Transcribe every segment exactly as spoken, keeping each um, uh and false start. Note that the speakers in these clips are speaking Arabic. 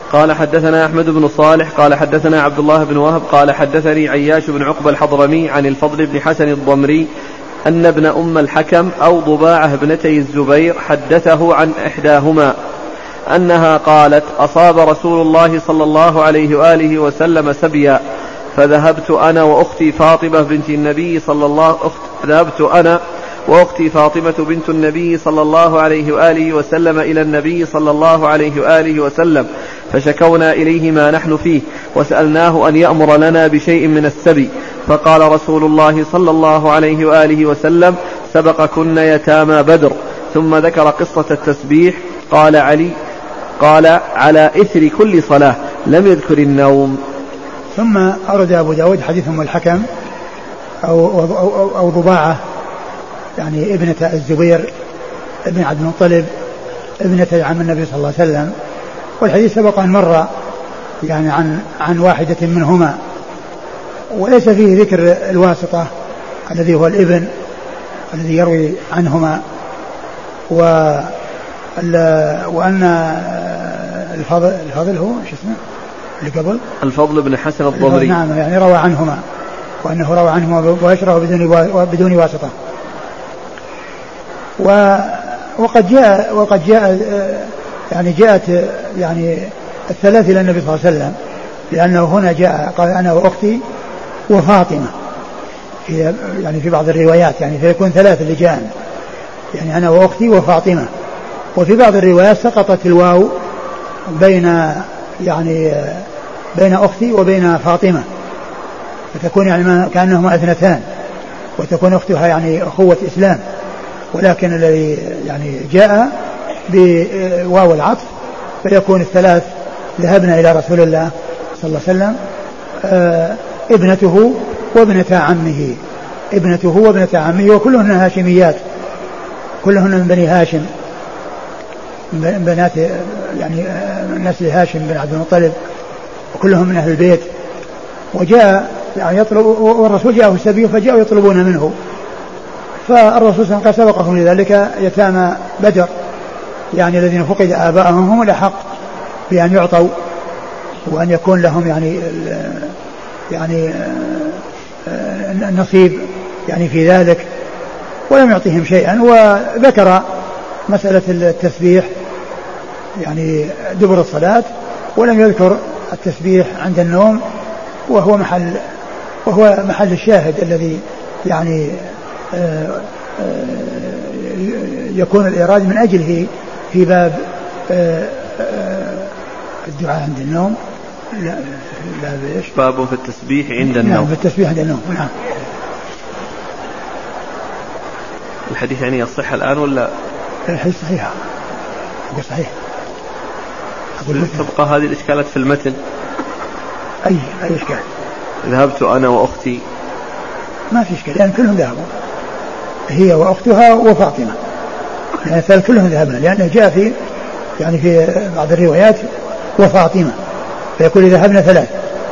قال حدثنا أحمد بن صالح قال حدثنا عبد الله بن وهب قال حدثني عياش بن عقبة الحضرمي عن الفضل بن حسن الضمري أن ابن أم الحكم أو ضباعة ابنتي الزبير حدثه عن إحداهما أنها قالت أصاب رسول الله صلى الله عليه وآله وسلم سبيا فذهبت أنا وأختي فاطمة بنت النبي صلى الله أخت ذهبت أنا وأختي فاطمة بنت النبي صلى الله عليه وآله وسلم إلى النبي صلى الله عليه وآله وسلم فشكونا إليه ما نحن فيه وسألناه أن يأمر لنا بشيء من السبي فقال رسول الله صلى الله عليه وآله وسلم سبقكن يتامى بدر. ثم ذكر قصة التسبيح. قال علي قال على إثر كل صلاة لم يذكر النوم. ثم أرد أبو داود حديث أم الحكم أو, أو, أو, أو ضباعة يعني ابنة الزبير ابن عبد المطلب ابنة عم النبي صلى الله عليه وسلم, والحديث سبق أن مر يعني عن عن واحدة منهما, وليس فيه ذكر الواسطة الذي هو الابن الذي يروي عنهما, و وأن الفضل, الفضل هو شو اسمه اللي قبل الفضل بن حسن الضمري نعم يعني روى عنهما, وأنه روى عنهما ويشره بدون بدون واسطة. وقد جاء وقد جاء يعني جاءت يعني الثلاث إلى النبي صلى الله عليه وسلم, لأنه هنا جاء قال أنا وأختي وفاطمة في يعني في بعض الروايات يعني فيكون ثلاث اللي جاء يعني أنا وأختي وفاطمة, وفي بعض الروايات سقطت الواو بين يعني بين أختي وبين فاطمة, فتكون يعني كأنهما اثنتان, وتكون أختها يعني أخوة إسلام, ولكن الذي يعني جاء بواو العطف فيكون الثلاث ذهبنا إلى رسول الله صلى الله عليه وسلم آه ابنته وابنة عمه ابنته وابنة عمه وكلهن هاشميات, كلهن من بني هاشم من بنات يعني نسل هاشم بن عبد المطلب, وكلهم من أهل البيت. وجاء يعني يطلب, والرسول جاءه السبي فجاءوا يطلبون منه, فالرسول صلى الله عليه وسلم سبقهم لذلك يتامى بدر يعني الذين فقد آباءهم هم الأحق بأن يعطوا وأن يكون لهم يعني يعني النصيب يعني في ذلك, ولم يعطيهم شيئا. وذكر مسألة التسبيح يعني دبر الصلاة, ولم يذكر التسبيح عند النوم, وهو محل وهو محل الشاهد الذي يعني يكون الإيراد من أجله في باب الدعاء عند النوم. لا لا بإيش باب في التسبيح عند النوم. نعم في التسبيح عند النوم. نعم. الحديث يعني يصح الآن ولا؟ الحديث صحيح صحيح. تبقى هذه الإشكالات في المتن. أي أي إشكال؟ ذهبت أنا وأختي, ما في إشكال لأن يعني كلهم ذهبوا, هي وأختها وفاطمة يعني كلهم ذهبنا, لأنه جاء في يعني في بعض الروايات وفاطمة فيقول ذهبنا ثلاث.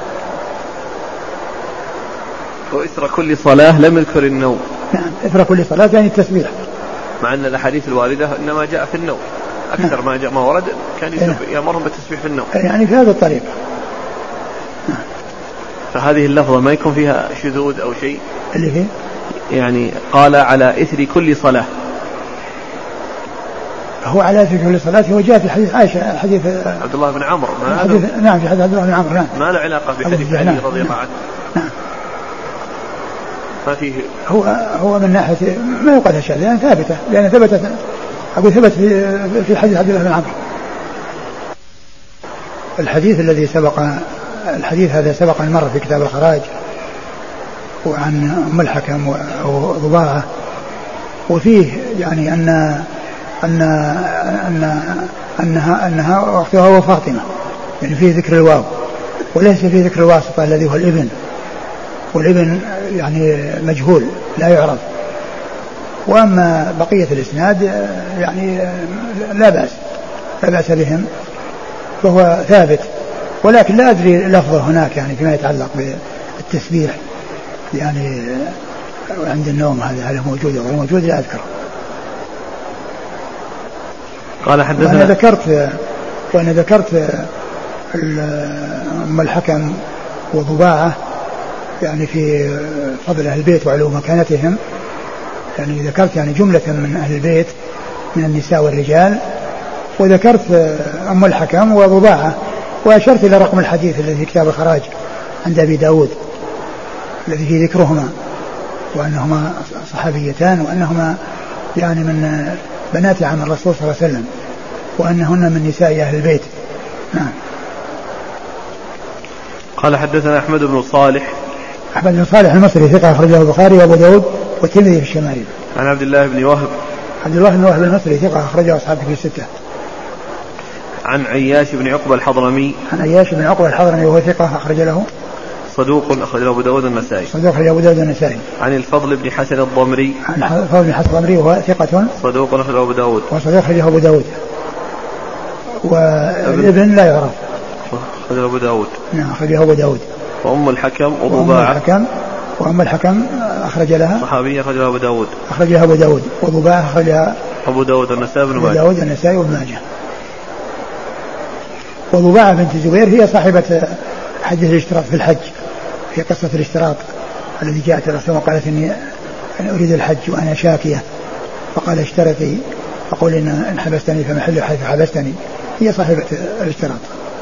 وإثر كل صلاة لم يذكر النوم. نعم إثر كل صلاة يعني التسبيح, مع أن الأحاديث الواردة إنما جاء في النوم أكثر. نعم. ما جاء ما ورد كان يأمرهم بالتسبيح في النوم يعني في هذا الطريق. نعم. فهذه اللفظة ما يكون فيها شذوذ أو شيء اللي فيه يعني قال على إثر كل صلاة, هو على إثر كل صلاة هو جاء في حديث عائشة حديث عبد الله بن عمرو. نعم في حديث عبد الله بن عمرو. نعم ما له علاقة بحديث علي رضي الله عنه. نعم ما فيه. هو هو من ناحية ما يقال شيء لأن ثابتة لأن ثبتت أقول ثبت في في حديث عبد الله بن عمرو. الحديث الذي سبق الحديث هذا سبق أن مر في كتاب الخراج وعن أم الحكم وضباعة, وفيه يعني أن أن أن أنها أنها أختها وفاطمة يعني فيه ذكر الواو وليس فيه ذكر الواسطة الذي هو الابن, والابن يعني مجهول لا يعرف. وأما بقية الإسناد يعني لا بأس لا بأس بهم فهو ثابت, ولكن لا أدري لفظه هناك يعني فيما يتعلق بالتسبيح يعني عند النوم هذا هل موجود أو غير موجود لا أذكره. قال حدثنا وأنا ذكرت وأنا ذكرت أم الحكم وضباعة يعني في فضل أهل البيت وعلو مكانتهم، يعني ذكرت يعني جملة من أهل البيت من النساء والرجال، وذكرت أم الحكم وضباعة، وأشرت إلى رقم الحديث الذي في كتاب الخراج عند أبي داود الذي فيه ذكرهما، وأنهما صحابيتان، وأنهما يعني من بنات عم الرسول صلى الله عليه وسلم، وأنهن من نساء أهل البيت. نعم. قال حدثنا أحمد بن صالح. أحمد بن صالح المصري ثقة أخرجه البخاري وأبو داود والترمذي في الشمائل. عن عبد الله بن وهب. عبد الله بن وهب المصري ثقة أخرجه أصحابه في الستة. عن عياش بن عقبة الحضرمي. عن عياش بن عقبة الحضرمي وهو ثقة أخرج له. صدوق أخرجه أبو داود النسائي. صدوق أخرجه أبو داود النسائي. عن الفضل بن حسن الضمري. عن الفضل بن حسن الضمري وهو ثقة. صدوق أخرجه أبو داود. وصدوق أخرجه أبو داود. والابن لا يعرف. أخرجه أبو داود. نعم أخرجه أبو داود. وأم الحكم وضباعة. وأم الحكم وأم الحكم أخرج لها. صحابية أخرجها أبو داود. أخرجها أبو داود. وضباعة أخرجها أبو داود النسائي بن ماجه. أبو داود النسائي وابن ماجه. وضباعة بنت الزبير هي صاحبة حديث الاشتراط في الحج، في قصة الاشتراط الذي جاءت الرسول وقالت إني أريد الحج وأنا شاكية، فقال اشترطي، فقول إن حبستني فمحل حيث حبستني. هي صاحبة الاشتراط.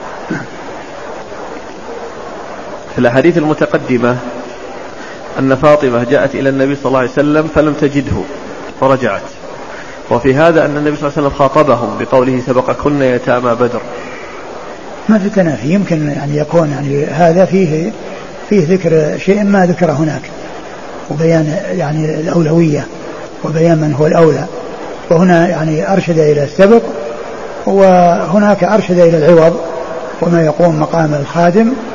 في الأحاديث المتقدمة أن فاطمة جاءت إلى النبي صلى الله عليه وسلم فلم تجده فرجعت، وفي هذا أن النبي صلى الله عليه وسلم خاطبهم بقوله سبقكن يتامى بدر. ما في تنافي، يمكن يعني يكون يعني هذا فيه فيه ذكر شيء ما ذكر هناك، وبيان يعني الأولوية وبيان من هو الأولى، وهنا يعني أرشد إلى السبق، وهناك أرشد إلى العوض وما يقوم مقام الخادم